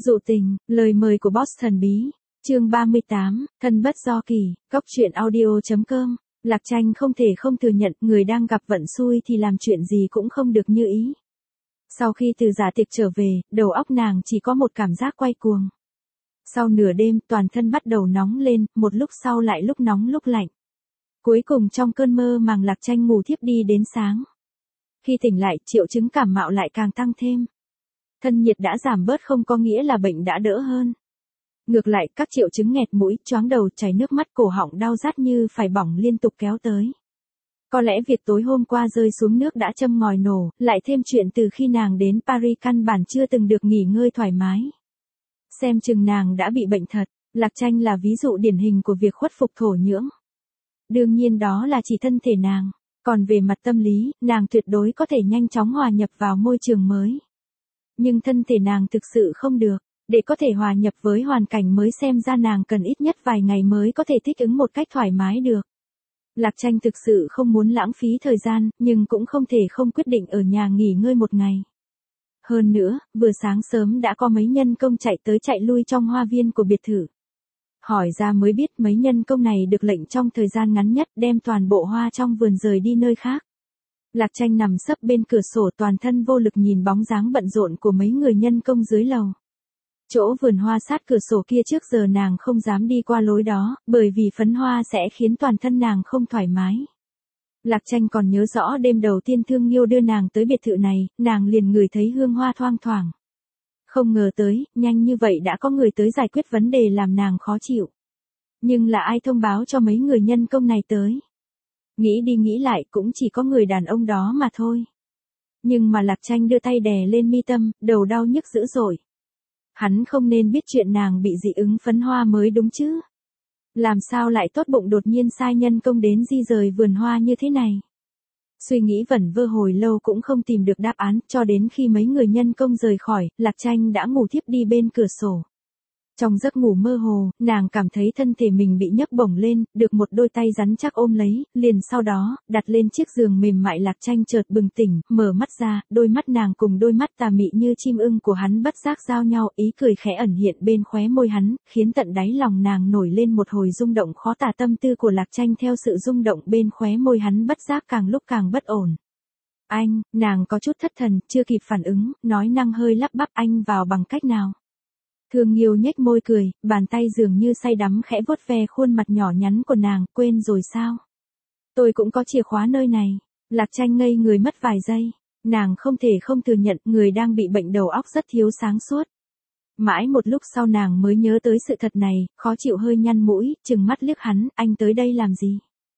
Dụ tình, lời mời của boss thần bí. Chương 38, thân bất do kỳ, góc truyện audio.com. Lạc Tranh không thể không thừa nhận người đang gặp vận xui thì làm chuyện gì cũng không được như ý. Sau khi từ giả tiệc trở về, đầu óc nàng chỉ có một cảm giác quay cuồng. Sau nửa đêm toàn thân bắt đầu nóng lên, một lúc sau lại lúc nóng lúc lạnh. Cuối cùng trong cơn mơ màng Lạc Tranh ngủ thiếp đi đến sáng. Khi tỉnh lại, triệu chứng cảm mạo lại càng tăng thêm. Thân nhiệt đã giảm bớt không có nghĩa là bệnh đã đỡ hơn. Ngược lại, các triệu chứng nghẹt mũi, choáng đầu, chảy nước mắt, cổ họng đau rát như phải bỏng liên tục kéo tới. Có lẽ việc tối hôm qua rơi xuống nước đã châm ngòi nổ, lại thêm chuyện từ khi nàng đến Paris căn bản chưa từng được nghỉ ngơi thoải mái. Xem chừng nàng đã bị bệnh thật. Lạc Tranh là ví dụ điển hình của việc khuất phục thổ nhưỡng. Đương nhiên đó là chỉ thân thể nàng. Còn về mặt tâm lý, nàng tuyệt đối có thể nhanh chóng hòa nhập vào môi trường mới. Nhưng thân thể nàng thực sự không được. Để có thể hòa nhập với hoàn cảnh mới xem ra nàng cần ít nhất vài ngày mới có thể thích ứng một cách thoải mái được. Lạc Tranh thực sự không muốn lãng phí thời gian, nhưng cũng không thể không quyết định ở nhà nghỉ ngơi một ngày. Hơn nữa, vừa sáng sớm đã có mấy nhân công chạy tới chạy lui trong hoa viên của biệt thự. Hỏi ra mới biết mấy nhân công này được lệnh trong thời gian ngắn nhất đem toàn bộ hoa trong vườn rời đi nơi khác. Lạc Tranh nằm sấp bên cửa sổ toàn thân vô lực nhìn bóng dáng bận rộn của mấy người nhân công dưới lầu. Chỗ vườn hoa sát cửa sổ kia trước giờ nàng không dám đi qua lối đó, bởi vì phấn hoa sẽ khiến toàn thân nàng không thoải mái. Lạc Tranh còn nhớ rõ đêm đầu tiên Thương Nghiêu đưa nàng tới biệt thự này, nàng liền ngửi thấy hương hoa thoang thoảng. Không ngờ tới, nhanh như vậy đã có người tới giải quyết vấn đề làm nàng khó chịu. Nhưng là ai thông báo cho mấy người nhân công này tới? Nghĩ đi nghĩ lại cũng chỉ có người đàn ông đó mà thôi. Nhưng mà Lạc Tranh đưa tay đè lên mi tâm, đầu đau nhức dữ dội. Hắn không nên biết chuyện nàng bị dị ứng phấn hoa mới đúng chứ. Làm sao lại tốt bụng đột nhiên sai nhân công đến di rời vườn hoa như thế này. Suy nghĩ vẩn vơ hồi lâu cũng không tìm được đáp án, cho đến khi mấy người nhân công rời khỏi, Lạc Tranh đã ngủ thiếp đi bên cửa sổ. Trong giấc ngủ mơ hồ, nàng cảm thấy thân thể mình bị nhấc bổng lên, được một đôi tay rắn chắc ôm lấy, liền sau đó, đặt lên chiếc giường mềm mại. Lạc Tranh chợt bừng tỉnh, mở mắt ra, đôi mắt nàng cùng đôi mắt tà mị như chim ưng của hắn bất giác giao nhau, ý cười khẽ ẩn hiện bên khóe môi hắn, khiến tận đáy lòng nàng nổi lên một hồi rung động khó tả. Tâm tư của Lạc Tranh theo sự rung động bên khóe môi hắn bất giác càng lúc càng bất ổn. Anh, nàng có chút thất thần, chưa kịp phản ứng, nói năng hơi lắp bắp. Anh vào bằng cách nào? Thương Nghiêu nhếch môi cười, bàn tay dường như say đắm khẽ vuốt ve khuôn mặt nhỏ nhắn của nàng, quên rồi sao? Tôi cũng có chìa khóa nơi này. Lạc Tranh ngây người mất vài giây, nàng không thể không thừa nhận người đang bị bệnh đầu óc rất thiếu sáng suốt. Mãi một lúc sau nàng mới nhớ tới sự thật này, khó chịu hơi nhăn mũi, trừng mắt liếc hắn, anh tới đây làm gì?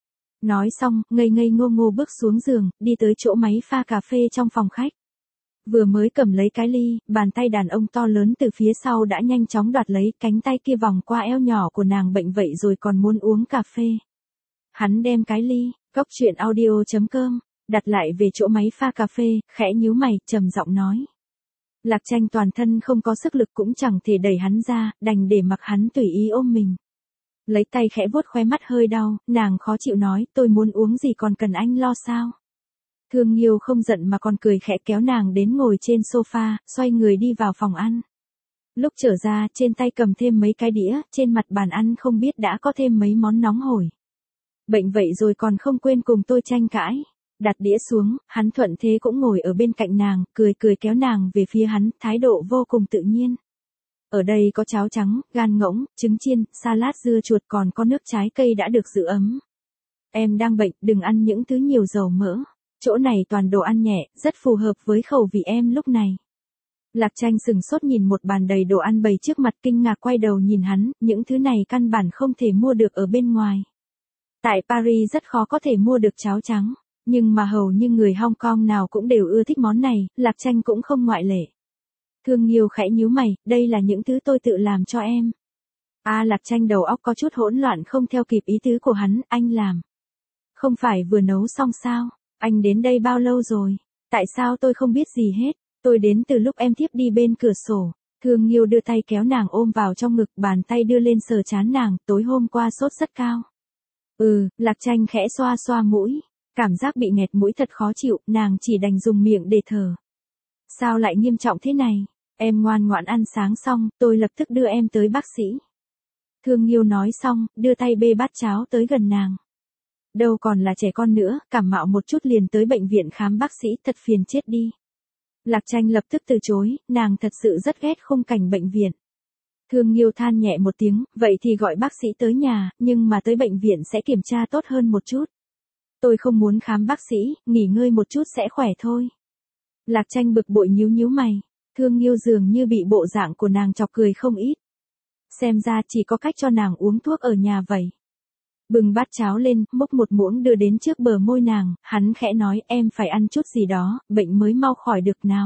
Nói xong, ngây ngây ngô ngô bước xuống giường, đi tới chỗ máy pha cà phê trong phòng khách. Vừa mới cầm lấy cái ly, bàn tay đàn ông to lớn từ phía sau đã nhanh chóng đoạt lấy, cánh tay kia vòng qua eo nhỏ của nàng bệnh vậy rồi còn muốn uống cà phê. Hắn đem cái ly, góc truyện audio.com, đặt lại về chỗ máy pha cà phê, khẽ nhíu mày, trầm giọng nói. Lạc Tranh toàn thân không có sức lực cũng chẳng thể đẩy hắn ra, đành để mặc hắn tùy ý ôm mình. Lấy tay khẽ vuốt khóe mắt hơi đau, nàng khó chịu nói, tôi muốn uống gì còn cần anh lo sao? Thương Nghiêu không giận mà còn cười khẽ kéo nàng đến ngồi trên sofa, xoay người đi vào phòng ăn. Lúc trở ra, trên tay cầm thêm mấy cái đĩa, trên mặt bàn ăn không biết đã có thêm mấy món nóng hổi. Bệnh vậy rồi còn không quên cùng tôi tranh cãi. Đặt đĩa xuống, hắn thuận thế cũng ngồi ở bên cạnh nàng, cười cười kéo nàng về phía hắn, thái độ vô cùng tự nhiên. Ở đây có cháo trắng, gan ngỗng, trứng chiên, salad dưa chuột còn có nước trái cây đã được giữ ấm. Em đang bệnh, đừng ăn những thứ nhiều dầu mỡ. Chỗ này toàn đồ ăn nhẹ, rất phù hợp với khẩu vị em lúc này. Lạc Tranh sừng sốt nhìn một bàn đầy đồ ăn bày trước mặt, kinh ngạc quay đầu nhìn hắn, những thứ này căn bản không thể mua được ở bên ngoài. Tại Paris rất khó có thể mua được cháo trắng, nhưng mà hầu như người Hong Kong nào cũng đều ưa thích món này, Lạc Tranh cũng không ngoại lệ. Thương Nghiêu khẽ nhíu mày, đây là những thứ tôi tự làm cho em. Lạc Tranh đầu óc có chút hỗn loạn không theo kịp ý tứ của hắn, anh làm. Không phải vừa nấu xong sao? Anh đến đây bao lâu rồi? Tại sao tôi không biết gì hết? Tôi đến từ lúc em thiếp đi bên cửa sổ. Thương Nghiêu đưa tay kéo nàng ôm vào trong ngực, bàn tay đưa lên sờ trán nàng, tối hôm qua sốt rất cao. Lạc Tranh khẽ xoa xoa mũi. Cảm giác bị nghẹt mũi thật khó chịu, nàng chỉ đành dùng miệng để thở. Sao lại nghiêm trọng thế này? Em ngoan ngoãn ăn sáng xong, tôi lập tức đưa em tới bác sĩ. Thương Nghiêu nói xong, đưa tay bê bát cháo tới gần nàng. Đâu còn là trẻ con nữa, cảm mạo một chút liền tới bệnh viện khám bác sĩ, thật phiền chết đi. Lạc Tranh lập tức từ chối, nàng thật sự rất ghét khung cảnh bệnh viện. Thương Nghiêu than nhẹ một tiếng, vậy thì gọi bác sĩ tới nhà, nhưng mà tới bệnh viện sẽ kiểm tra tốt hơn một chút. Tôi không muốn khám bác sĩ, nghỉ ngơi một chút sẽ khỏe thôi. Lạc Tranh bực bội nhíu nhíu mày, Thương Nghiêu dường như bị bộ dạng của nàng chọc cười không ít. Xem ra chỉ có cách cho nàng uống thuốc ở nhà vậy. Bừng bát cháo lên, múc một muỗng đưa đến trước bờ môi nàng, hắn khẽ nói em phải ăn chút gì đó, bệnh mới mau khỏi được nào.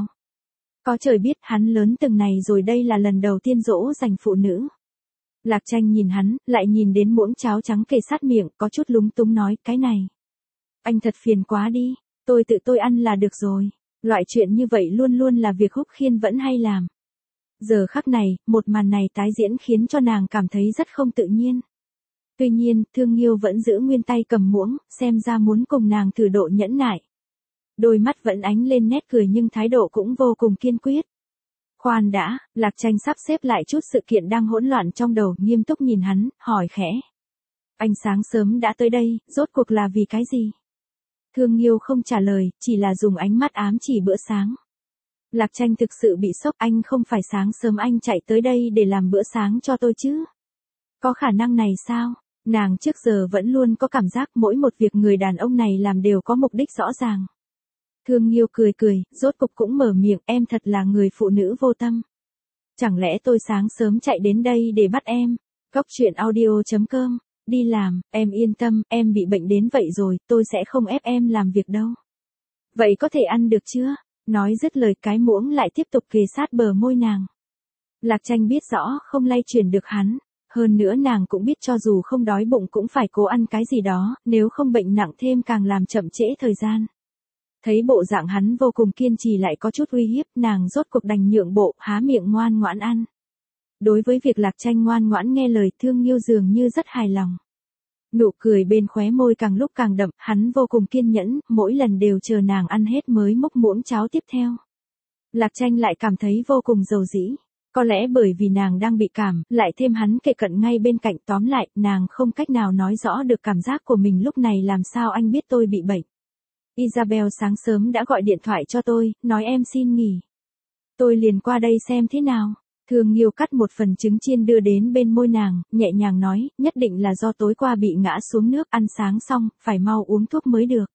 Có trời biết hắn lớn từng này rồi, đây là lần đầu tiên dỗ dành phụ nữ. Lạc Tranh nhìn hắn, lại nhìn đến muỗng cháo trắng kề sát miệng, có chút lúng túng nói, cái này. Anh thật phiền quá đi, tôi tự tôi ăn là được rồi. Loại chuyện như vậy luôn luôn là việc Húc Khiên vẫn hay làm. Giờ khắc này, một màn này tái diễn khiến cho nàng cảm thấy rất không tự nhiên. Tuy nhiên, Thương Nghiêu vẫn giữ nguyên tay cầm muỗng, xem ra muốn cùng nàng thử độ nhẫn nại. Đôi mắt vẫn ánh lên nét cười nhưng thái độ cũng vô cùng kiên quyết. Khoan đã, Lạc Tranh sắp xếp lại chút sự kiện đang hỗn loạn trong đầu, nghiêm túc nhìn hắn, hỏi khẽ. Anh sáng sớm đã tới đây, rốt cuộc là vì cái gì? Thương Nghiêu không trả lời, chỉ là dùng ánh mắt ám chỉ bữa sáng. Lạc Tranh thực sự bị sốc, anh không phải sáng sớm anh chạy tới đây để làm bữa sáng cho tôi chứ? Có khả năng này sao? Nàng trước giờ vẫn luôn có cảm giác mỗi một việc người đàn ông này làm đều có mục đích rõ ràng. Thương Nghiêu cười cười, rốt cục cũng mở miệng, em thật là người phụ nữ vô tâm. Chẳng lẽ tôi sáng sớm chạy đến đây để bắt em? Cóc truyện audio.com, đi làm, em yên tâm, em bị bệnh đến vậy rồi, tôi sẽ không ép em làm việc đâu. Vậy có thể ăn được chưa? Nói dứt lời cái muỗng lại tiếp tục kề sát bờ môi nàng. Lạc Tranh biết rõ không lay chuyển được hắn. Hơn nữa nàng cũng biết cho dù không đói bụng cũng phải cố ăn cái gì đó, nếu không bệnh nặng thêm càng làm chậm trễ thời gian. Thấy bộ dạng hắn vô cùng kiên trì lại có chút uy hiếp, nàng rốt cuộc đành nhượng bộ, há miệng ngoan ngoãn ăn. Đối với việc Lạc Tranh ngoan ngoãn nghe lời, Thương Nghiêu dường như rất hài lòng. Nụ cười bên khóe môi càng lúc càng đậm, hắn vô cùng kiên nhẫn, mỗi lần đều chờ nàng ăn hết mới múc muỗng cháo tiếp theo. Lạc Tranh lại cảm thấy vô cùng dầu dĩ. Có lẽ bởi vì nàng đang bị cảm, lại thêm hắn kề cận ngay bên cạnh, tóm lại, nàng không cách nào nói rõ được cảm giác của mình lúc này. Làm sao anh biết tôi bị bệnh? Isabel sáng sớm đã gọi điện thoại cho tôi, nói em xin nghỉ. Tôi liền qua đây xem thế nào. Thương Nghiêu cắt một phần trứng chiên đưa đến bên môi nàng, nhẹ nhàng nói, nhất định là do tối qua bị ngã xuống nước, ăn sáng xong, phải mau uống thuốc mới được.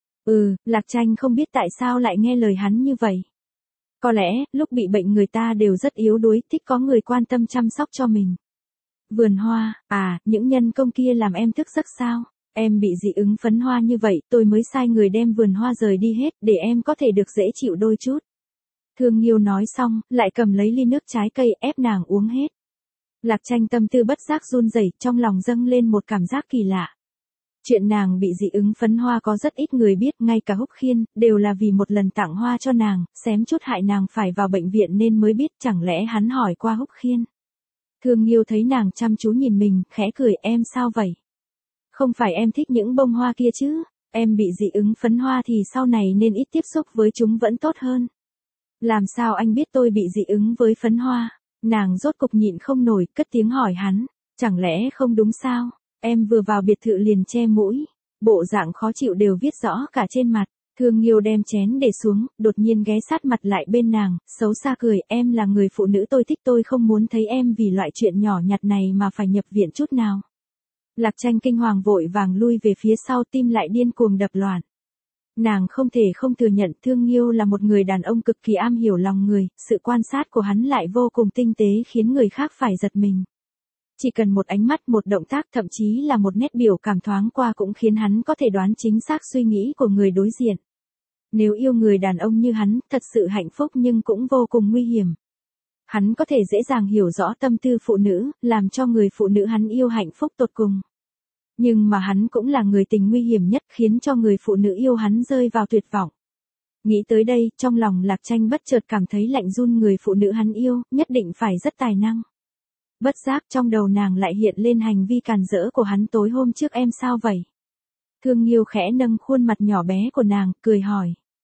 Lạc Tranh không biết tại sao lại nghe lời hắn như vậy. Có lẽ, lúc bị bệnh người ta đều rất yếu đuối, thích có người quan tâm chăm sóc cho mình. Vườn hoa, những nhân công kia làm em thức giấc sao? Em bị dị ứng phấn hoa như vậy, tôi mới sai người đem vườn hoa rời đi hết, để em có thể được dễ chịu đôi chút. Thương Nghiêu nói xong, lại cầm lấy ly nước trái cây, ép nàng uống hết. Lạc Tranh tâm tư bất giác run rẩy, trong lòng dâng lên một cảm giác kỳ lạ. Chuyện nàng bị dị ứng phấn hoa có rất ít người biết, ngay cả Húc Khiên, đều là vì một lần tặng hoa cho nàng, xém chút hại nàng phải vào bệnh viện nên mới biết, chẳng lẽ hắn hỏi qua Húc Khiên. Thương Nghiêu thấy nàng chăm chú nhìn mình, khẽ cười, em sao vậy? Không phải em thích những bông hoa kia chứ, em bị dị ứng phấn hoa thì sau này nên ít tiếp xúc với chúng vẫn tốt hơn. Làm sao anh biết tôi bị dị ứng với phấn hoa? Nàng rốt cục nhịn không nổi, cất tiếng hỏi hắn, chẳng lẽ không đúng sao? Em vừa vào biệt thự liền che mũi, bộ dạng khó chịu đều viết rõ cả trên mặt. Thương Nghiêu đem chén để xuống, đột nhiên ghé sát mặt lại bên nàng, xấu xa cười, em là người phụ nữ tôi thích, tôi không muốn thấy em vì loại chuyện nhỏ nhặt này mà phải nhập viện chút nào. Lạc Tranh kinh hoàng vội vàng lui về phía sau, tim lại điên cuồng đập loạn. Nàng không thể không thừa nhận Thương Nghiêu là một người đàn ông cực kỳ am hiểu lòng người, sự quan sát của hắn lại vô cùng tinh tế khiến người khác phải giật mình. Chỉ cần một ánh mắt, một động tác, thậm chí là một nét biểu cảm thoáng qua cũng khiến hắn có thể đoán chính xác suy nghĩ của người đối diện. Nếu yêu người đàn ông như hắn, thật sự hạnh phúc nhưng cũng vô cùng nguy hiểm. Hắn có thể dễ dàng hiểu rõ tâm tư phụ nữ, làm cho người phụ nữ hắn yêu hạnh phúc tột cùng. Nhưng mà hắn cũng là người tình nguy hiểm nhất, khiến cho người phụ nữ yêu hắn rơi vào tuyệt vọng. Nghĩ tới đây, trong lòng Lạc Tranh bất chợt cảm thấy lạnh run, người phụ nữ hắn yêu, nhất định phải rất tài năng. Bất giác trong đầu nàng lại hiện lên hành vi càn rỡ của hắn tối hôm trước, em sao vậy? Thương Nghiêu khẽ nâng khuôn mặt nhỏ bé của nàng, cười hỏi.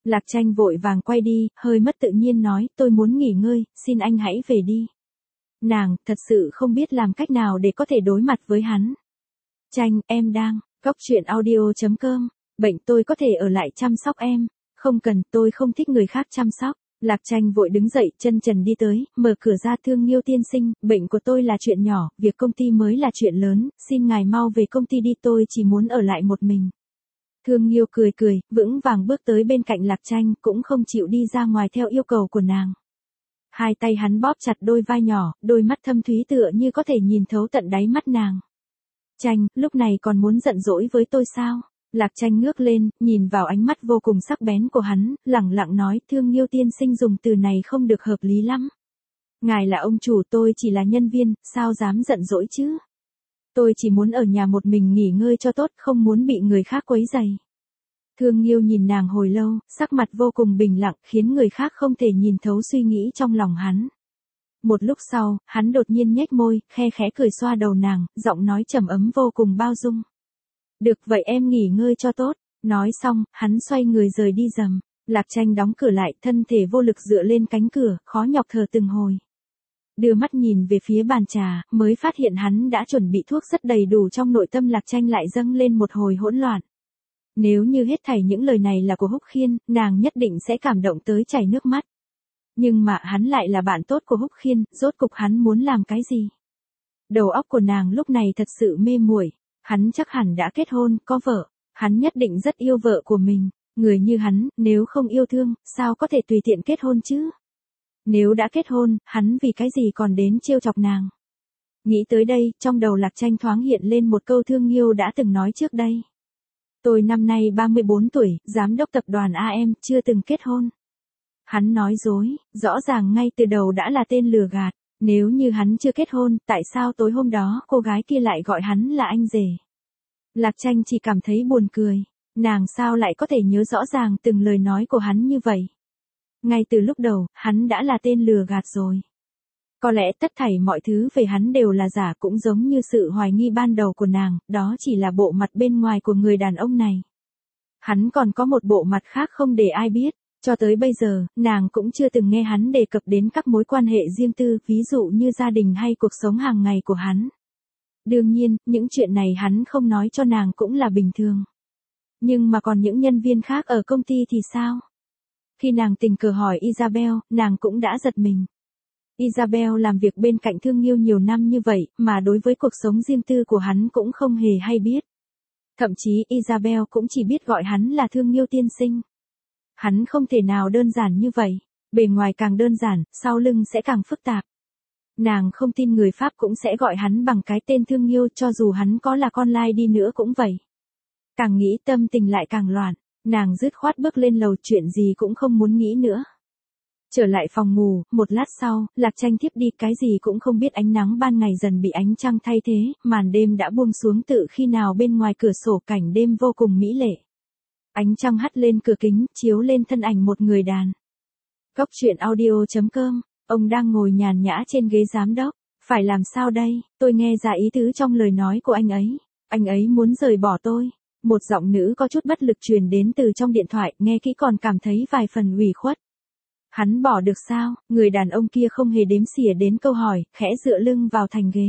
Lạc Tranh vội vàng quay đi, hơi mất tự nhiên nói, tôi muốn nghỉ ngơi, xin anh hãy về đi. Nàng, thật sự không biết làm cách nào để có thể đối mặt với hắn. Tranh, em đang, Cóc truyện audio.com, bệnh tôi có thể ở lại chăm sóc em. Không cần, tôi không thích người khác chăm sóc. Lạc Tranh vội đứng dậy, chân trần đi tới, mở cửa ra, Thương Nghiêu tiên sinh, bệnh của tôi là chuyện nhỏ, việc công ty mới là chuyện lớn, xin ngài mau về công ty đi, tôi chỉ muốn ở lại một mình. Thương Nghiêu cười cười, vững vàng bước tới bên cạnh Lạc Tranh, cũng không chịu đi ra ngoài theo yêu cầu của nàng. Hai tay hắn bóp chặt đôi vai nhỏ, đôi mắt thâm thúy tựa như có thể nhìn thấu tận đáy mắt nàng. Tranh, lúc này còn muốn giận dỗi với tôi sao? Lạc Tranh ngước lên, nhìn vào ánh mắt vô cùng sắc bén của hắn, lẳng lặng nói, Thương Nghiêu tiên sinh dùng từ này không được hợp lý lắm. Ngài là ông chủ, tôi chỉ là nhân viên, sao dám giận dỗi chứ? Tôi chỉ muốn ở nhà một mình nghỉ ngơi cho tốt, không muốn bị người khác quấy rầy. Thương Nghiêu nhìn nàng hồi lâu, sắc mặt vô cùng bình lặng, khiến người khác không thể nhìn thấu suy nghĩ trong lòng hắn. Một lúc sau, hắn đột nhiên nhếch môi, khe khẽ cười xoa đầu nàng, giọng nói trầm ấm vô cùng bao dung. Được vậy em nghỉ ngơi cho tốt. Nói xong, hắn xoay người rời đi rầm. Lạc Tranh đóng cửa lại, thân thể vô lực dựa lên cánh cửa, khó nhọc thở từng hồi. Đưa mắt nhìn về phía bàn trà, mới phát hiện hắn đã chuẩn bị thuốc rất đầy đủ, trong nội tâm Lạc Tranh lại dâng lên một hồi hỗn loạn. Nếu như hết thảy những lời này là của Húc Khiên, nàng nhất định sẽ cảm động tới chảy nước mắt. Nhưng mà hắn lại là bạn tốt của Húc Khiên, rốt cục hắn muốn làm cái gì? Đầu óc của nàng lúc này thật sự mê muội. Hắn chắc hẳn đã kết hôn, có vợ. Hắn nhất định rất yêu vợ của mình. Người như hắn, nếu không yêu thương, sao có thể tùy tiện kết hôn chứ? Nếu đã kết hôn, hắn vì cái gì còn đến trêu chọc nàng? Nghĩ tới đây, trong đầu Lạc Tranh thoáng hiện lên một câu Thương Nghiêu đã từng nói trước đây. Tôi năm nay 34 tuổi, giám đốc tập đoàn AM, chưa từng kết hôn. Hắn nói dối, rõ ràng ngay từ đầu đã là tên lừa gạt. Nếu như hắn chưa kết hôn, tại sao tối hôm đó cô gái kia lại gọi hắn là anh rể? Lạc Tranh chỉ cảm thấy buồn cười. Nàng sao lại có thể nhớ rõ ràng từng lời nói của hắn như vậy? Ngay từ lúc đầu, hắn đã là tên lừa gạt rồi. Có lẽ tất thảy mọi thứ về hắn đều là giả, cũng giống như sự hoài nghi ban đầu của nàng, đó chỉ là bộ mặt bên ngoài của người đàn ông này. Hắn còn có một bộ mặt khác không để ai biết. Cho tới bây giờ, nàng cũng chưa từng nghe hắn đề cập đến các mối quan hệ riêng tư, ví dụ như gia đình hay cuộc sống hàng ngày của hắn. Đương nhiên, những chuyện này hắn không nói cho nàng cũng là bình thường. Nhưng mà còn những nhân viên khác ở công ty thì sao? Khi nàng tình cờ hỏi Isabel, nàng cũng đã giật mình. Isabel làm việc bên cạnh Thương Nghiêu nhiều năm như vậy, mà đối với cuộc sống riêng tư của hắn cũng không hề hay biết. Thậm chí Isabel cũng chỉ biết gọi hắn là Thương Nghiêu tiên sinh. Hắn không thể nào đơn giản như vậy, bề ngoài càng đơn giản, sau lưng sẽ càng phức tạp. Nàng không tin người Pháp cũng sẽ gọi hắn bằng cái tên Thương Nghiêu, cho dù hắn có là con lai đi nữa cũng vậy. Càng nghĩ tâm tình lại càng loạn, nàng dứt khoát bước lên lầu, chuyện gì cũng không muốn nghĩ nữa. Trở lại phòng ngủ, một lát sau, Lạc Tranh thiếp đi, cái gì cũng không biết, ánh nắng ban ngày dần bị ánh trăng thay thế, màn đêm đã buông xuống tự khi nào bên ngoài cửa sổ cảnh đêm vô cùng mỹ lệ. Ánh trăng hắt lên cửa kính, chiếu lên thân ảnh một người đàn. Cóc truyện audio.com, ông đang ngồi nhàn nhã trên ghế giám đốc. Phải làm sao đây, tôi nghe ra ý tứ trong lời nói của anh ấy. Anh ấy muốn rời bỏ tôi. Một giọng nữ có chút bất lực truyền đến từ trong điện thoại, nghe kỹ còn cảm thấy vài phần ủy khuất. Hắn bỏ được sao? Người đàn ông kia không hề đếm xỉa đến câu hỏi, khẽ dựa lưng vào thành ghế.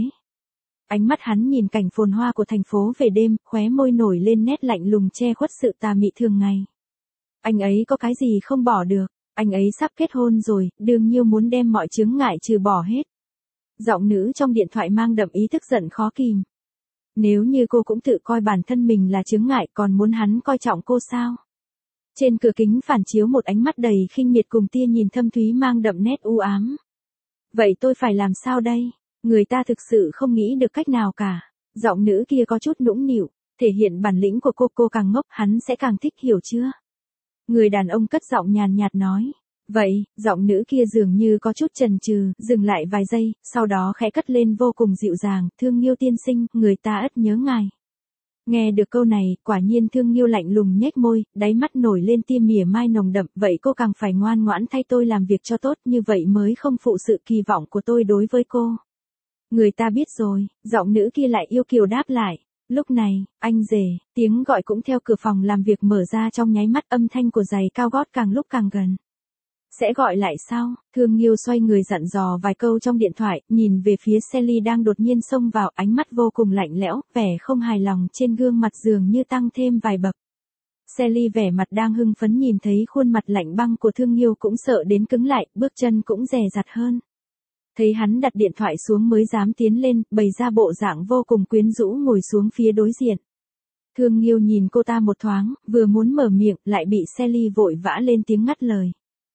Ánh mắt hắn nhìn cảnh phồn hoa của thành phố về đêm, khóe môi nổi lên nét lạnh lùng che khuất sự tà mị thường ngày. Anh ấy có cái gì không bỏ được? Anh ấy sắp kết hôn rồi, đương nhiên muốn đem mọi chướng ngại trừ bỏ hết. Giọng nữ trong điện thoại mang đậm ý tức giận khó kìm. Nếu như cô cũng tự coi bản thân mình là chướng ngại, còn muốn hắn coi trọng cô sao? Trên cửa kính phản chiếu một ánh mắt đầy khinh miệt cùng tia nhìn thâm thúy mang đậm nét u ám. Vậy tôi phải làm sao đây? Người ta thực sự không nghĩ được cách nào cả. Giọng nữ kia có chút nũng nịu, thể hiện bản lĩnh của cô càng ngốc, hắn sẽ càng thích, hiểu chưa? Người đàn ông cất giọng nhàn nhạt nói. Vậy, giọng nữ kia dường như có chút chần chừ, dừng lại vài giây, sau đó khẽ cất lên vô cùng dịu dàng, Thương Nghiêu tiên sinh, người ta ất nhớ ngài. Nghe được câu này, quả nhiên Thương Nghiêu lạnh lùng nhếch môi, đáy mắt nổi lên tia mỉa mai nồng đậm, vậy cô càng phải ngoan ngoãn thay tôi làm việc cho tốt, như vậy mới không phụ sự kỳ vọng của tôi đối với cô. Người ta biết rồi, giọng nữ kia lại yêu kiều đáp lại. Lúc này, anh rể, tiếng gọi cũng theo cửa phòng làm việc mở ra trong nháy mắt, âm thanh của giày cao gót càng lúc càng gần. Sẽ gọi lại sao? Thương Nghiêu xoay người dặn dò vài câu trong điện thoại, nhìn về phía Sally đang đột nhiên xông vào, ánh mắt vô cùng lạnh lẽo, vẻ không hài lòng trên gương mặt dường như tăng thêm vài bậc. Sally vẻ mặt đang hưng phấn nhìn thấy khuôn mặt lạnh băng của Thương Nghiêu cũng sợ đến cứng lại, bước chân cũng dè dặt hơn. Thấy hắn đặt điện thoại xuống mới dám tiến lên, bày ra bộ dạng vô cùng quyến rũ ngồi xuống phía đối diện. Thương Nghiêu nhìn cô ta một thoáng, vừa muốn mở miệng, lại bị Sally vội vã lên tiếng ngắt lời.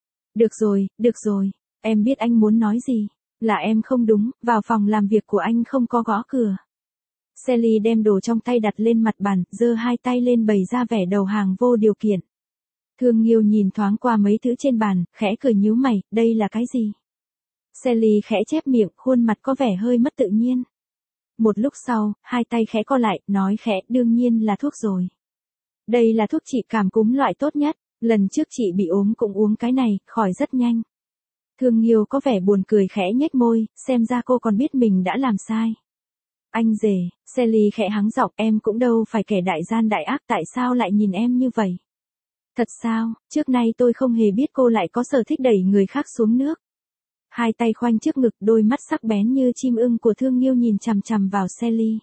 Được rồi, em biết anh muốn nói gì, là em không đúng, vào phòng làm việc của anh không có gõ cửa. Sally đem đồ trong tay đặt lên mặt bàn, giơ hai tay lên bày ra vẻ đầu hàng vô điều kiện. Thương Nghiêu nhìn thoáng qua mấy thứ trên bàn, khẽ cười nhíu mày, đây là cái gì? Sally khẽ chép miệng, khuôn mặt có vẻ hơi mất tự nhiên. Một lúc sau, hai tay khẽ co lại, nói khẽ, đương nhiên là thuốc rồi. Đây là thuốc trị cảm cúm loại tốt nhất, lần trước chị bị ốm cũng uống cái này, khỏi rất nhanh. Thương Nghiêu có vẻ buồn cười khẽ nhếch môi, xem ra cô còn biết mình đã làm sai. Anh rể, Sally khẽ hắng giọng, em cũng đâu phải kẻ đại gian đại ác, tại sao lại nhìn em như vậy? Thật sao, trước nay tôi không hề biết cô lại có sở thích đẩy người khác xuống nước. Hai tay khoanh trước ngực, đôi mắt sắc bén như chim ưng của Thương Nghiêu nhìn chằm chằm vào Sally.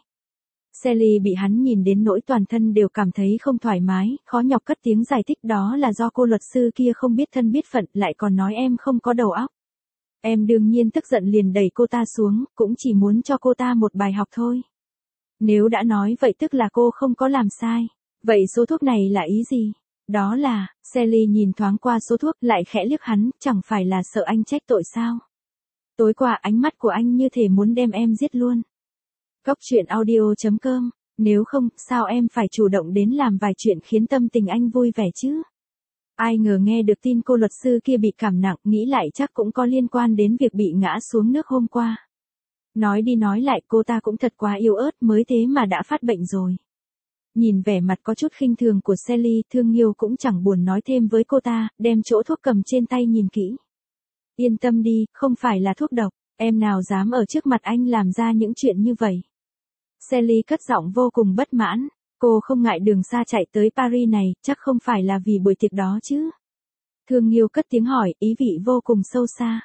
Sally bị hắn nhìn đến nỗi toàn thân đều cảm thấy không thoải mái, khó nhọc cất tiếng giải thích, đó là do cô luật sư kia không biết thân biết phận, lại còn nói em không có đầu óc. Em đương nhiên tức giận liền đẩy cô ta xuống, cũng chỉ muốn cho cô ta một bài học thôi. Nếu đã nói vậy tức là cô không có làm sai. Vậy số thuốc này là ý gì? Đó là, Sally nhìn thoáng qua số thuốc, lại khẽ liếc hắn, chẳng phải là sợ anh trách tội sao? Tối qua ánh mắt của anh như thể muốn đem em giết luôn. Cóc truyện audio.com, nếu không, sao em phải chủ động đến làm vài chuyện khiến tâm tình anh vui vẻ chứ? Ai ngờ nghe được tin cô luật sư kia bị cảm nặng, nghĩ lại chắc cũng có liên quan đến việc bị ngã xuống nước hôm qua. Nói đi nói lại cô ta cũng thật quá yếu ớt, mới thế mà đã phát bệnh rồi. Nhìn vẻ mặt có chút khinh thường của Sally, Thương Nghiêu cũng chẳng buồn nói thêm với cô ta, đem chỗ thuốc cầm trên tay nhìn kỹ. Yên tâm đi, không phải là thuốc độc, em nào dám ở trước mặt anh làm ra những chuyện như vậy. Sally cất giọng vô cùng bất mãn, cô không ngại đường xa chạy tới Paris này, chắc không phải là vì buổi tiệc đó chứ. Thương Nghiêu cất tiếng hỏi, ý vị vô cùng sâu xa.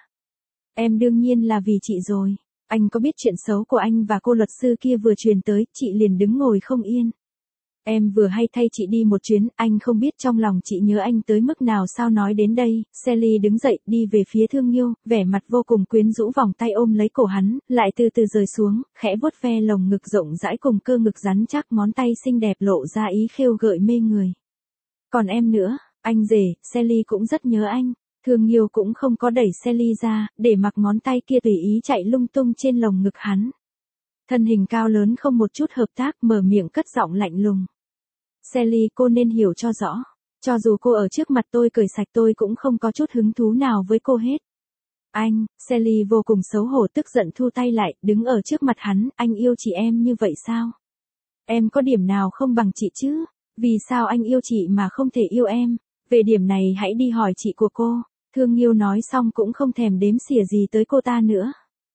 Em đương nhiên là vì chị rồi, anh có biết chuyện xấu của anh và cô luật sư kia vừa truyền tới, chị liền đứng ngồi không yên. Em vừa hay thay chị đi một chuyến, anh không biết trong lòng chị nhớ anh tới mức nào sao nói đến đây, Sally đứng dậy, đi về phía Thương Nghiêu, vẻ mặt vô cùng quyến rũ vòng tay ôm lấy cổ hắn, lại từ từ rời xuống, khẽ vuốt ve lồng ngực rộng rãi cùng cơ ngực rắn chắc, ngón tay xinh đẹp lộ ra ý khêu gợi mê người. Còn em nữa, anh rể, Sally cũng rất nhớ anh. Thương Nghiêu cũng không có đẩy Sally ra, để mặc ngón tay kia tùy ý chạy lung tung trên lồng ngực hắn. Thân hình cao lớn không một chút hợp tác, mở miệng cất giọng lạnh lùng. Sally, cô nên hiểu cho rõ. Cho dù cô ở trước mặt tôi cởi sạch tôi cũng không có chút hứng thú nào với cô hết. Anh, Sally vô cùng xấu hổ tức giận thu tay lại, đứng ở trước mặt hắn, anh yêu chị em như vậy sao? Em có điểm nào không bằng chị chứ? Vì sao anh yêu chị mà không thể yêu em? Về điểm này hãy đi hỏi chị của cô. Thương Nghiêu nói xong cũng không thèm đếm xỉa gì tới cô ta nữa.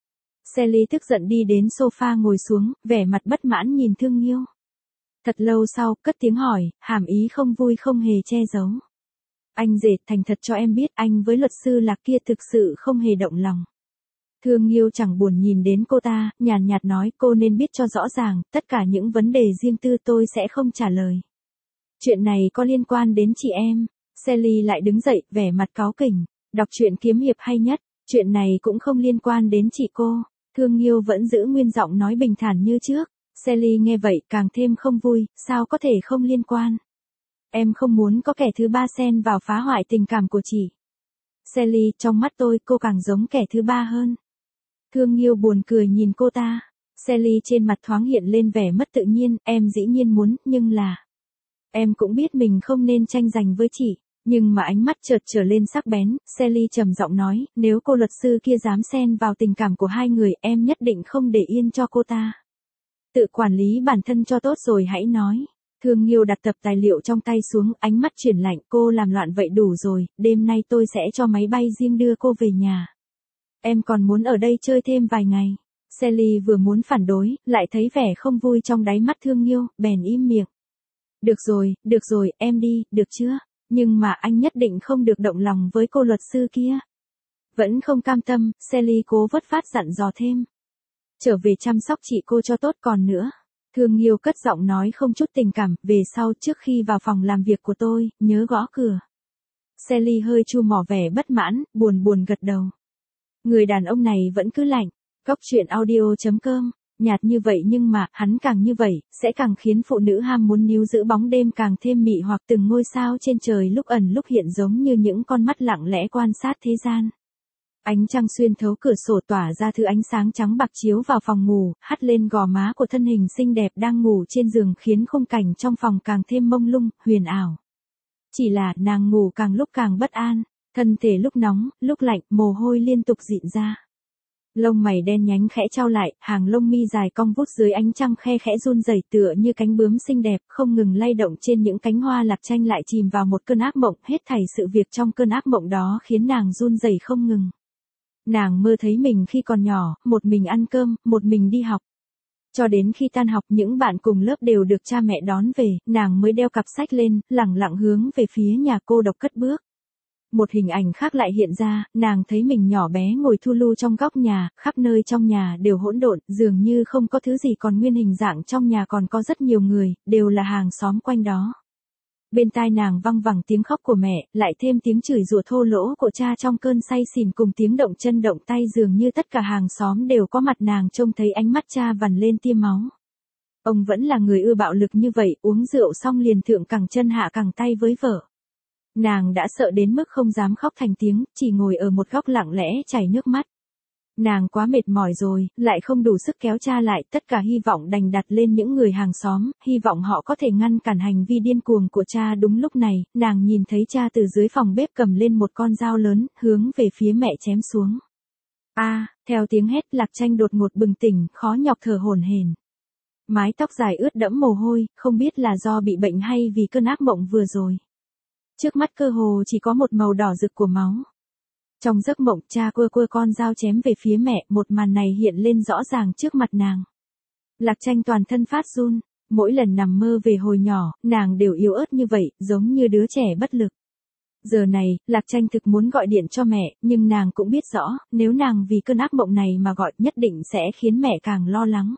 Sally tức giận đi đến sofa ngồi xuống, vẻ mặt bất mãn nhìn Thương Nghiêu. Thật lâu sau, cất tiếng hỏi, hàm ý không vui không hề che giấu. Anh rể, thành thật cho em biết anh với luật sư Lạc kia thực sự không hề động lòng. Thương Nghiêu chẳng buồn nhìn đến cô ta, nhàn nhạt nói, cô nên biết cho rõ ràng, tất cả những vấn đề riêng tư tôi sẽ không trả lời. Chuyện này có liên quan đến chị em. Sally lại đứng dậy, vẻ mặt cáu kỉnh, đọc truyện kiếm hiệp hay nhất, chuyện này cũng không liên quan đến chị cô. Thương Nghiêu vẫn giữ nguyên giọng nói bình thản như trước. Sally nghe vậy càng thêm không vui, sao có thể không liên quan. Em không muốn có kẻ thứ ba xen vào phá hoại tình cảm của chị. Sally, trong mắt tôi cô càng giống kẻ thứ ba hơn. Thương Nghiêu buồn cười nhìn cô ta. Sally trên mặt thoáng hiện lên vẻ mất tự nhiên, em dĩ nhiên muốn, nhưng là... Em cũng biết mình không nên tranh giành với chị, nhưng mà ánh mắt chợt trở lên sắc bén, Sally trầm giọng nói, nếu cô luật sư kia dám xen vào tình cảm của hai người, em nhất định không để yên cho cô ta. Tự quản lý bản thân cho tốt rồi hãy nói. Thương Nghiêu đặt tập tài liệu trong tay xuống, ánh mắt chuyển lạnh, cô làm loạn vậy đủ rồi, đêm nay tôi sẽ cho máy bay riêng đưa cô về nhà. Em còn muốn ở đây chơi thêm vài ngày. Sally vừa muốn phản đối, lại thấy vẻ không vui trong đáy mắt Thương Nghiêu, bèn im miệng. Được rồi, em đi, được chưa? Nhưng mà anh nhất định không được động lòng với cô luật sư kia. Vẫn không cam tâm, Sally cố vất vát dặn dò thêm. Trở về chăm sóc chị cô cho tốt còn nữa. Thương Nghiêu cất giọng nói không chút tình cảm, về sau trước khi vào phòng làm việc của tôi, nhớ gõ cửa. Sally hơi chu mỏ vẻ bất mãn, buồn gật đầu. Người đàn ông này vẫn cứ lạnh. Cóc truyện audio.com, nhạt như vậy nhưng mà, hắn càng như vậy, sẽ càng khiến phụ nữ ham muốn níu giữ bóng đêm càng thêm mị hoặc từng ngôi sao trên trời lúc ẩn lúc hiện giống như những con mắt lặng lẽ quan sát thế gian. Ánh trăng xuyên thấu cửa sổ tỏa ra thứ ánh sáng trắng bạc chiếu vào phòng ngủ, hắt lên gò má của thân hình xinh đẹp đang ngủ trên giường khiến khung cảnh trong phòng càng thêm mông lung, huyền ảo. Chỉ là nàng ngủ càng lúc càng bất an, thân thể lúc nóng, lúc lạnh, mồ hôi liên tục rịn ra. Lông mày đen nhánh khẽ chau lại, hàng lông mi dài cong vút dưới ánh trăng khe khẽ run rẩy tựa như cánh bướm xinh đẹp, không ngừng lay động trên những cánh hoa. Lạc Tranh lại chìm vào một cơn ác mộng, hết thảy sự việc trong cơn ác mộng đó khiến nàng run rẩy không ngừng. Nàng mơ thấy mình khi còn nhỏ, một mình ăn cơm, một mình đi học. Cho đến khi tan học những bạn cùng lớp đều được cha mẹ đón về, nàng mới đeo cặp sách lên, lẳng lặng hướng về phía nhà cô độc cất bước. Một hình ảnh khác lại hiện ra, nàng thấy mình nhỏ bé ngồi thu lu trong góc nhà, khắp nơi trong nhà đều hỗn độn, dường như không có thứ gì còn nguyên hình dạng, trong nhà còn có rất nhiều người, đều là hàng xóm quanh đó. Bên tai nàng văng vẳng tiếng khóc của mẹ, lại thêm tiếng chửi rủa thô lỗ của cha trong cơn say xỉn cùng tiếng động chân động tay, dường như tất cả hàng xóm đều có mặt. Nàng trông thấy ánh mắt cha vằn lên tia máu. Ông vẫn là người ưa bạo lực như vậy, uống rượu xong liền thượng cẳng chân hạ cẳng tay với vợ. Nàng đã sợ đến mức không dám khóc thành tiếng, chỉ ngồi ở một góc lặng lẽ chảy nước mắt. Nàng quá mệt mỏi rồi, lại không đủ sức kéo cha lại, tất cả hy vọng đành đặt lên những người hàng xóm, hy vọng họ có thể ngăn cản hành vi điên cuồng của cha. Đúng lúc này, nàng nhìn thấy cha từ dưới phòng bếp cầm lên một con dao lớn, hướng về phía mẹ chém xuống. Theo tiếng hét, Lạc Tranh đột ngột bừng tỉnh, khó nhọc thở hổn hển. Mái tóc dài ướt đẫm mồ hôi, không biết là do bị bệnh hay vì cơn ác mộng vừa rồi. Trước mắt cơ hồ chỉ có một màu đỏ rực của máu. Trong giấc mộng, cha cua con dao chém về phía mẹ, một màn này hiện lên rõ ràng trước mặt nàng. Lạc Tranh toàn thân phát run, mỗi lần nằm mơ về hồi nhỏ, nàng đều yếu ớt như vậy, giống như đứa trẻ bất lực. Giờ này, Lạc Tranh thực muốn gọi điện cho mẹ, nhưng nàng cũng biết rõ, nếu nàng vì cơn ác mộng này mà gọi, nhất định sẽ khiến mẹ càng lo lắng.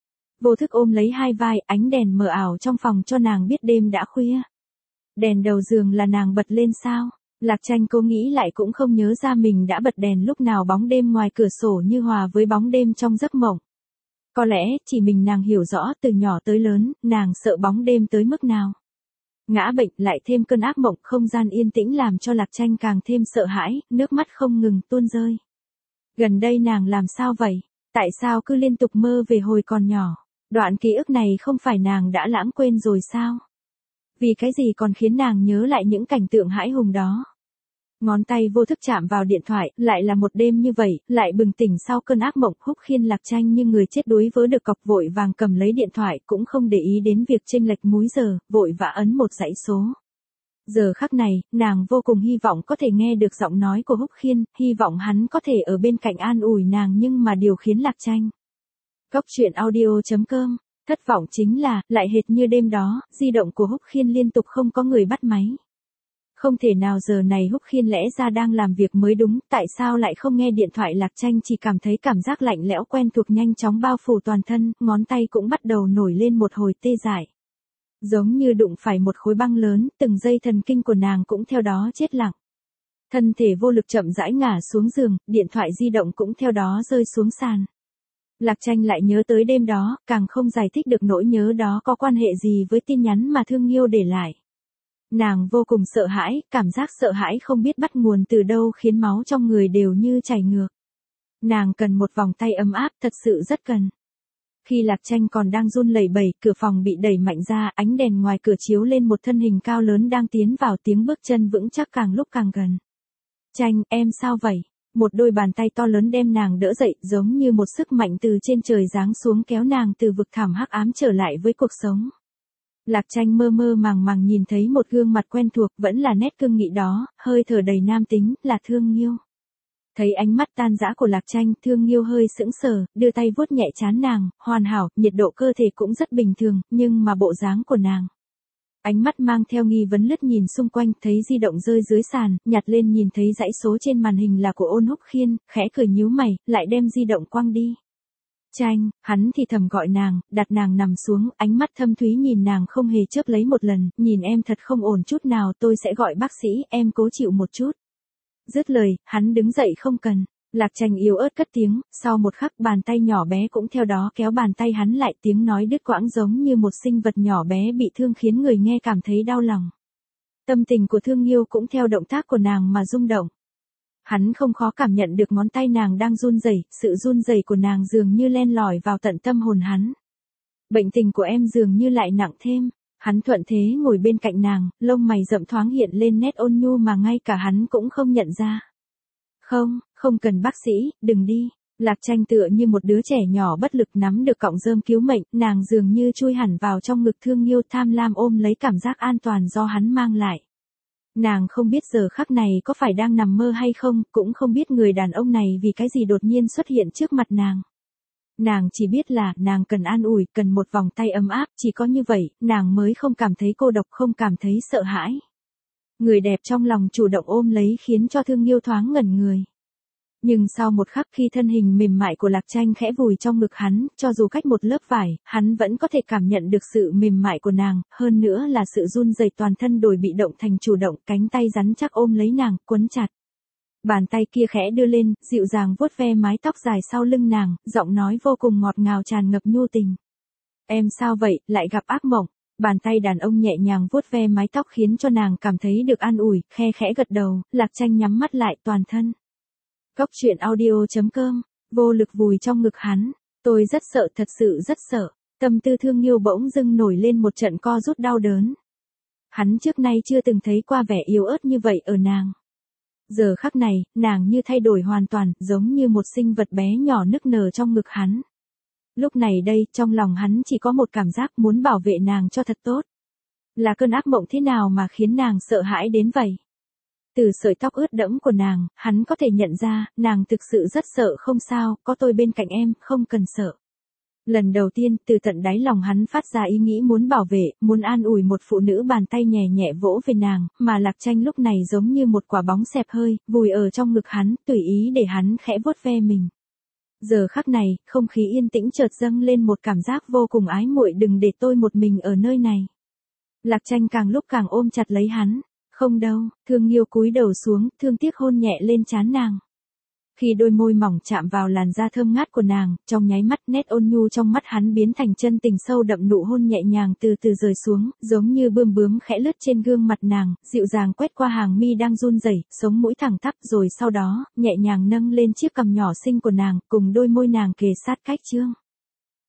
Vô thức ôm lấy hai vai, ánh đèn mờ ảo trong phòng cho nàng biết đêm đã khuya. Đèn đầu giường là nàng bật lên sao? Lạc Tranh cô nghĩ lại cũng không nhớ ra mình đã bật đèn lúc nào, bóng đêm ngoài cửa sổ như hòa với bóng đêm trong giấc mộng. Có lẽ, chỉ mình nàng hiểu rõ từ nhỏ tới lớn, nàng sợ bóng đêm tới mức nào. Ngã bệnh lại thêm cơn ác mộng, không gian yên tĩnh làm cho Lạc Tranh càng thêm sợ hãi, nước mắt không ngừng tuôn rơi. Gần đây nàng làm sao vậy? Tại sao cứ liên tục mơ về hồi còn nhỏ? Đoạn ký ức này không phải nàng đã lãng quên rồi sao? Vì cái gì còn khiến nàng nhớ lại những cảnh tượng hãi hùng đó? Ngón tay vô thức chạm vào điện thoại, lại là một đêm như vậy, lại bừng tỉnh sau cơn ác mộng. Húc Khiên Lạc Tranh như người chết đuối vớ được cọc, vội vàng cầm lấy điện thoại, cũng không để ý đến việc chênh lệch múi giờ, vội vã ấn một dãy số. Giờ khắc này, nàng vô cùng hy vọng có thể nghe được giọng nói của Húc Khiên, hy vọng hắn có thể ở bên cạnh an ủi nàng, nhưng mà điều khiến Lạc Tranh Cóc truyện audio.com thất vọng chính là, lại hệt như đêm đó, di động của Húc Khiên liên tục không có người bắt máy. Không thể nào, giờ này Húc Khiên lẽ ra đang làm việc mới đúng, tại sao lại không nghe điện thoại? Lạc Tranh chỉ cảm thấy cảm giác lạnh lẽo quen thuộc nhanh chóng bao phủ toàn thân, ngón tay cũng bắt đầu nổi lên một hồi tê dại. Giống như đụng phải một khối băng lớn, từng dây thần kinh của nàng cũng theo đó chết lặng. Thân thể vô lực chậm rãi ngả xuống giường, điện thoại di động cũng theo đó rơi xuống sàn. Lạc Tranh lại nhớ tới đêm đó, càng không giải thích được nỗi nhớ đó có quan hệ gì với tin nhắn mà Thương Nghiêu để lại. Nàng vô cùng sợ hãi, cảm giác sợ hãi không biết bắt nguồn từ đâu khiến máu trong người đều như chảy ngược. Nàng cần một vòng tay ấm áp, thật sự rất cần. Khi Lạc Tranh còn đang run lẩy bẩy, cửa phòng bị đẩy mạnh ra, ánh đèn ngoài cửa chiếu lên một thân hình cao lớn đang tiến vào, tiếng bước chân vững chắc càng lúc càng gần. Tranh, em sao vậy? Một đôi bàn tay to lớn đem nàng đỡ dậy, giống như một sức mạnh từ trên trời giáng xuống kéo nàng từ vực thẳm hắc ám trở lại với cuộc sống. Lạc Tranh mơ mơ màng nhìn thấy một gương mặt quen thuộc, vẫn là nét cương nghị đó, hơi thở đầy nam tính, là Thương Nghiêu. Thấy ánh mắt tan dã của Lạc Tranh, Thương Nghiêu hơi sững sờ, đưa tay vuốt nhẹ trán nàng, hoàn hảo, nhiệt độ cơ thể cũng rất bình thường, nhưng mà bộ dáng của nàng. Ánh mắt mang theo nghi vấn lướt nhìn xung quanh, thấy di động rơi dưới sàn, nhặt lên nhìn thấy dãy số trên màn hình là của Ôn Húc Khiên, khẽ cười nhíu mày, lại đem di động quăng đi. Tranh, hắn thì thầm gọi nàng, đặt nàng nằm xuống, ánh mắt thâm thúy nhìn nàng không hề chớp lấy một lần, nhìn em thật không ổn chút nào, tôi sẽ gọi bác sĩ, em cố chịu một chút. Dứt lời, hắn đứng dậy không cần. Lạc Tranh yếu ớt cất tiếng, sau một khắc bàn tay nhỏ bé cũng theo đó kéo bàn tay hắn lại, tiếng nói đứt quãng giống như một sinh vật nhỏ bé bị thương khiến người nghe cảm thấy đau lòng. Tâm tình của Thương Nghiêu cũng theo động tác của nàng mà rung động. Hắn không khó cảm nhận được ngón tay nàng đang run rẩy, sự run rẩy của nàng dường như len lỏi vào tận tâm hồn hắn. Bệnh tình của em dường như lại nặng thêm. Hắn thuận thế ngồi bên cạnh nàng, lông mày rậm thoáng hiện lên nét ôn nhu mà ngay cả hắn cũng không nhận ra. Không cần bác sĩ, đừng đi. Lạc Tranh tựa như một đứa trẻ nhỏ bất lực nắm được cọng rơm cứu mệnh, nàng dường như chui hẳn vào trong ngực Thương Nghiêu, tham lam ôm lấy cảm giác an toàn do hắn mang lại. Nàng không biết giờ khắc này có phải đang nằm mơ hay không, cũng không biết người đàn ông này vì cái gì đột nhiên xuất hiện trước mặt nàng. Nàng chỉ biết là nàng cần an ủi, cần một vòng tay ấm áp, chỉ có như vậy, nàng mới không cảm thấy cô độc, không cảm thấy sợ hãi. Người đẹp trong lòng chủ động ôm lấy khiến cho Thương Nghiêu thoáng ngẩn người. Nhưng sau một khắc khi thân hình mềm mại của Lạc Tranh khẽ vùi trong ngực hắn, cho dù cách một lớp vải, hắn vẫn có thể cảm nhận được sự mềm mại của nàng, hơn nữa là sự run rẩy toàn thân đổi bị động thành chủ động, cánh tay rắn chắc ôm lấy nàng, quấn chặt. Bàn tay kia khẽ đưa lên, dịu dàng vuốt ve mái tóc dài sau lưng nàng, giọng nói vô cùng ngọt ngào tràn ngập nhu tình. Em sao vậy, lại gặp ác mộng? Bàn tay đàn ông nhẹ nhàng vuốt ve mái tóc khiến cho nàng cảm thấy được an ủi, khe khẽ gật đầu, Lạc Tranh nhắm mắt lại toàn thân. Cốc truyện audio.com, vô lực vùi trong ngực hắn. Tôi rất sợ, thật sự rất sợ. Tâm tư Thương Nghiêu bỗng dưng nổi lên một trận co rút đau đớn. Hắn trước nay chưa từng thấy qua vẻ yếu ớt như vậy ở nàng. Giờ khắc này, nàng như thay đổi hoàn toàn, giống như một sinh vật bé nhỏ nức nở trong ngực hắn. Lúc này đây, trong lòng hắn chỉ có một cảm giác muốn bảo vệ nàng cho thật tốt. Là cơn ác mộng thế nào mà khiến nàng sợ hãi đến vậy? Từ sợi tóc ướt đẫm của nàng, hắn có thể nhận ra, nàng thực sự rất sợ. Không sao, có tôi bên cạnh em, không cần sợ. Lần đầu tiên, từ tận đáy lòng hắn phát ra ý nghĩ muốn bảo vệ, muốn an ủi một phụ nữ, bàn tay nhẹ nhẹ vỗ về nàng, mà Lạc Tranh lúc này giống như một quả bóng xẹp hơi, vùi ở trong ngực hắn, tùy ý để hắn khẽ vuốt ve mình. Giờ khắc này, không khí yên tĩnh chợt dâng lên một cảm giác vô cùng ái muội, đừng để tôi một mình ở nơi này. Lạc Tranh càng lúc càng ôm chặt lấy hắn. Không đâu, Thương Nghiêu cúi đầu xuống, thương tiếc hôn nhẹ lên trán nàng. Khi đôi môi mỏng chạm vào làn da thơm ngát của nàng, trong nháy mắt nét ôn nhu trong mắt hắn biến thành chân tình sâu đậm, nụ hôn nhẹ nhàng từ từ rời xuống, giống như bươm bướm khẽ lướt trên gương mặt nàng, dịu dàng quét qua hàng mi đang run rẩy, sống mũi thẳng tắp, rồi sau đó, nhẹ nhàng nâng lên chiếc cằm nhỏ xinh của nàng, cùng đôi môi nàng kề sát cách chương.